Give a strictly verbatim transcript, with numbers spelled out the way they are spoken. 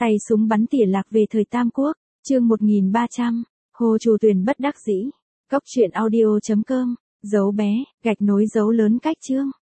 Tay súng bắn tỉa lạc về thời Tam Quốc, chương một nghìn ba trăm, Hồ Trù Tuyền bất đắc dĩ. Cốc truyện audio chấm com, dấu bé, gạch nối dấu lớn cách chương.